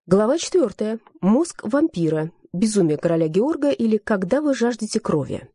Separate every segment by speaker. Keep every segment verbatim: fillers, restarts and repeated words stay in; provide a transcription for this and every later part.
Speaker 1: Глава четвертая. Мозг вампира. Безумие короля Георга или когда вы жаждете крови.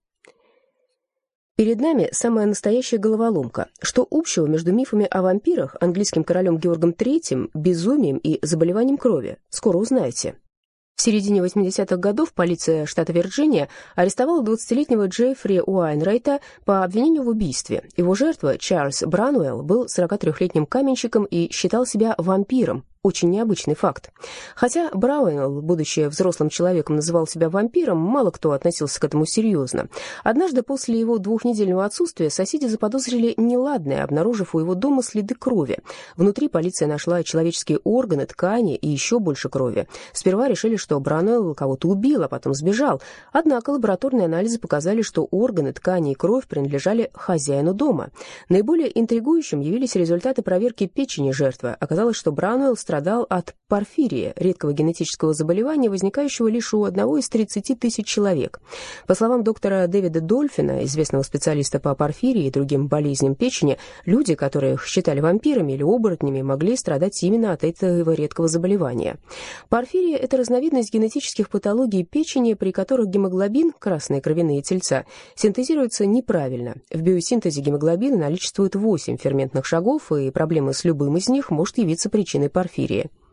Speaker 1: Перед нами самая настоящая головоломка. Что общего между мифами о вампирах, английским королем Георгом третьим, безумием и заболеванием крови? Скоро узнаете. В середине восьмидесятых годов полиция штата Вирджиния арестовала двадцатилетнего Джеффри Уайнрайта по обвинению в убийстве. Его жертва, Чарльз Брануэлл, был сорокатрёхлетним каменщиком и считал себя вампиром. Очень необычный факт. Хотя Брауэлл, будучи взрослым человеком, называл себя вампиром, мало кто относился к этому серьезно. Однажды после его двухнедельного отсутствия соседи заподозрили неладное, обнаружив у его дома следы крови. Внутри полиция нашла человеческие органы, ткани и еще больше крови. Сперва решили, что Брауэлл кого-то убил, а потом сбежал. Однако лабораторные анализы показали, что органы, ткани и кровь принадлежали хозяину дома. Наиболее интригующим явились результаты проверки печени жертвы. Оказалось, что Брауэлл страдал от порфирии, редкого генетического заболевания, возникающего лишь у одного из тридцати тысяч человек. По словам доктора Дэвида Дольфина, известного специалиста по порфирии и другим болезням печени, люди, которых считали вампирами или оборотнями, могли страдать именно от этого редкого заболевания. Порфирия – это разновидность генетических патологий печени, при которых гемоглобин, красные кровяные тельца, синтезируется неправильно. В биосинтезе гемоглобина наличествует восемь ферментных шагов, и проблемы с любым из них может явиться причиной порфирии.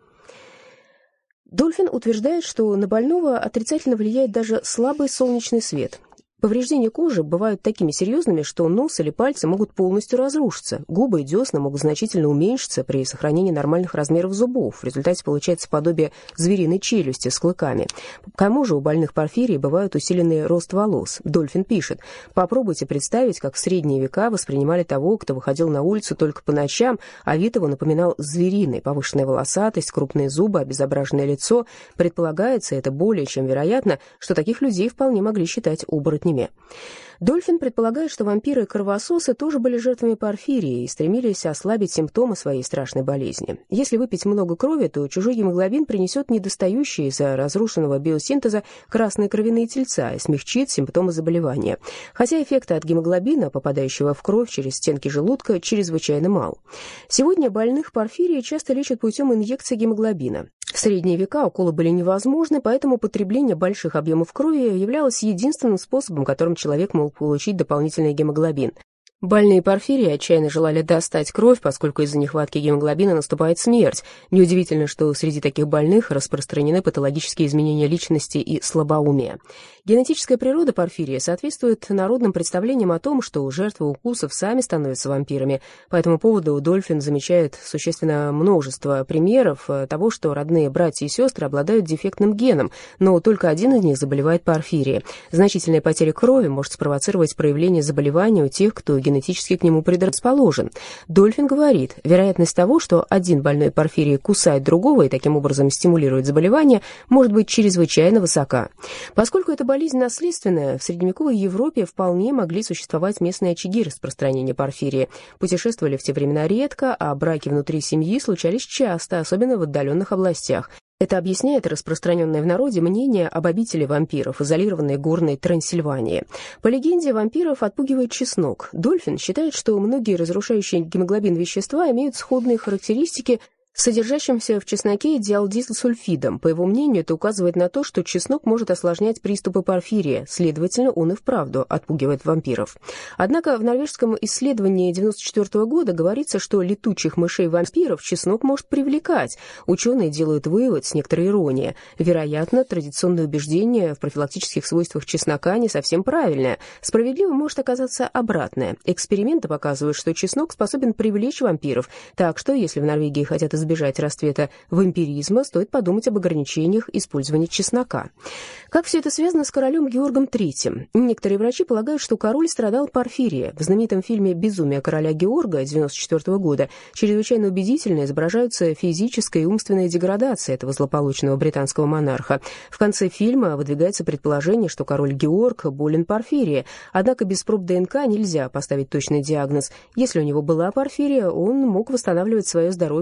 Speaker 1: Дольфин утверждает, что на больного отрицательно влияет даже слабый солнечный свет. Повреждения кожи бывают такими серьезными, что нос или пальцы могут полностью разрушиться. Губы и десна могут значительно уменьшиться при сохранении нормальных размеров зубов. В результате получается подобие звериной челюсти с клыками. К тому же у больных порфирией бывает усиленный рост волос. Дольфин пишет: «Попробуйте представить, как в средние века воспринимали того, кто выходил на улицу только по ночам, а вид его напоминал звериный: повышенная волосатость, крупные зубы, обезображенное лицо. Предполагается, это более чем вероятно, что таких людей вполне могли считать оборотнями». Дольфин предполагает, что вампиры-кровососы тоже были жертвами порфирии и стремились ослабить симптомы своей страшной болезни. Если выпить много крови, то чужой гемоглобин принесет недостающие из-за разрушенного биосинтеза красные кровяные тельца и смягчит симптомы заболевания. Хотя эффекта от гемоглобина, попадающего в кровь через стенки желудка, чрезвычайно мал. Сегодня больных порфирией часто лечат путем инъекции гемоглобина. В средние века уколы были невозможны, поэтому потребление больших объемов крови являлось единственным способом, которым человек мог получить дополнительный гемоглобин. Больные порфирией отчаянно желали достать кровь, поскольку из-за нехватки гемоглобина наступает смерть. Неудивительно, что среди таких больных распространены патологические изменения личности и слабоумие. Генетическая природа порфирии соответствует народным представлениям о том, что жертвы укусов сами становятся вампирами. По этому поводу Дольфин замечает существенно множество примеров того, что родные братья и сестры обладают дефектным геном, но только один из них заболевает порфирией. Значительная потеря крови может спровоцировать проявление заболевания у тех, кто генетически к нему предрасположен. Дольфин говорит, вероятность того, что один больной порфирией кусает другого и таким образом стимулирует заболевание, может быть чрезвычайно высока. Поскольку эта болезнь наследственная, в средневековой Европе вполне могли существовать местные очаги распространения порфирии. Путешествовали в те времена редко, а браки внутри семьи случались часто, особенно в отдаленных областях. Это объясняет распространенное в народе мнение об обители вампиров, изолированной горной Трансильвании. По легенде, вампиров отпугивает чеснок. Дольфин считает, что многие разрушающие гемоглобин вещества имеют сходные характеристики с содержащимся в чесноке диалдисульфидом. По его мнению, это указывает на то, что чеснок может осложнять приступы порфирии, следовательно, он и вправду отпугивает вампиров. Однако в норвежском исследовании девяносто четвёртого года говорится, что летучих мышей-вампиров чеснок может привлекать. Ученые делают вывод с некоторой иронией. Вероятно, традиционное убеждение в профилактических свойствах чеснока не совсем правильное. Справедливо может оказаться обратное. Эксперименты показывают, что чеснок способен привлечь вампиров, так что, если в Норвегии хотят избежать расцвета вампиризма, стоит подумать об ограничениях использования чеснока. Как все это связано с королем Георгом третьим? Некоторые врачи полагают, что король страдал порфирией. В знаменитом фильме «Безумие короля Георга» девяносто четвёртого года чрезвычайно убедительно изображаются физическая и умственная деградация этого злополучного британского монарха. В конце фильма выдвигается предположение, что король Георг болен порфирией, однако без проб ДНК нельзя поставить точный диагноз. Если у него была порфирия, он мог восстанавливать свое здоровье после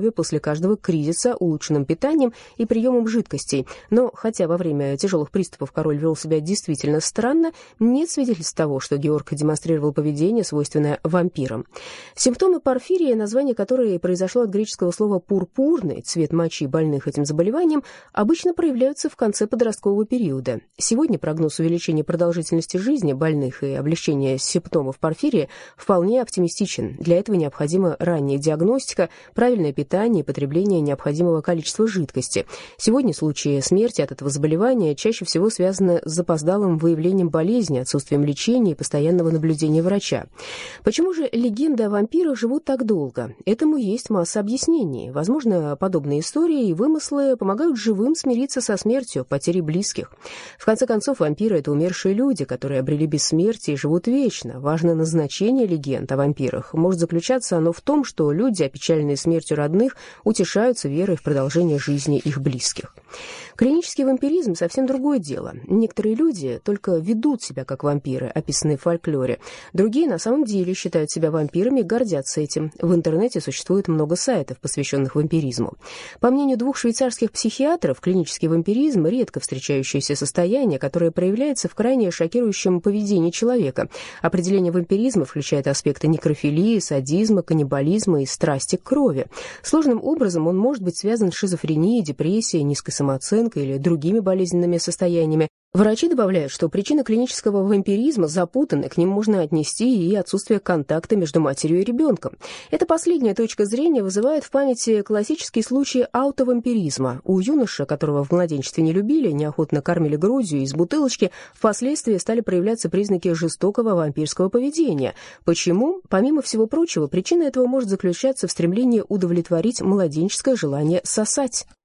Speaker 1: каждого кризиса улучшенным питанием и приемом жидкостей. Но хотя во время тяжелых приступов король вел себя действительно странно, нет свидетельств того, что Георг демонстрировал поведение, свойственное вампирам. Симптомы порфирии, название которой произошло от греческого слова «пурпурный», цвет мочи больных этим заболеванием, обычно проявляются в конце подросткового периода. Сегодня прогноз увеличения продолжительности жизни больных и облегчения симптомов порфирии вполне оптимистичен. Для этого необходима ранняя диагностика, правильное питание и потребление необходимого количества жидкости. Сегодня случаи смерти от этого заболевания чаще всего связаны с запоздалым выявлением болезни, отсутствием лечения и постоянного наблюдения врача. Почему же легенды о вампирах живут так долго? Этому есть масса объяснений. Возможно, подобные истории и вымыслы помогают живым смириться со смертью, потерей близких. В конце концов, вампиры — это умершие люди, которые обрели бессмертие и живут вечно. Важно назначение легенд о вампирах. Может заключаться оно в том, что люди, опечаленные смертью родных, утешаются верой в продолжение жизни их близких. Клинический вампиризм — совсем другое дело. Некоторые люди только ведут себя как вампиры, описанные в фольклоре. Другие на самом деле считают себя вампирами и гордятся этим. В интернете существует много сайтов, посвященных вампиризму. По мнению двух швейцарских психиатров, клинический вампиризм — редко встречающееся состояние, которое проявляется в крайне шокирующем поведении человека. Определение вампиризма включает аспекты некрофилии, садизма, каннибализма и страсти к крови. Сложным образом он может быть связан с шизофренией, депрессией, низкой самооценкой или другими болезненными состояниями. Врачи добавляют, что причины клинического вампиризма запутаны, к ним можно отнести и отсутствие контакта между матерью и ребенком. Эта последняя точка зрения вызывает в памяти классический случай аутовампиризма. У юноши, которого в младенчестве не любили, неохотно кормили грудью из бутылочки, впоследствии стали проявляться признаки жестокого вампирского поведения. Почему? Помимо всего прочего, причина этого может заключаться в стремлении удовлетворить младенческое желание сосать.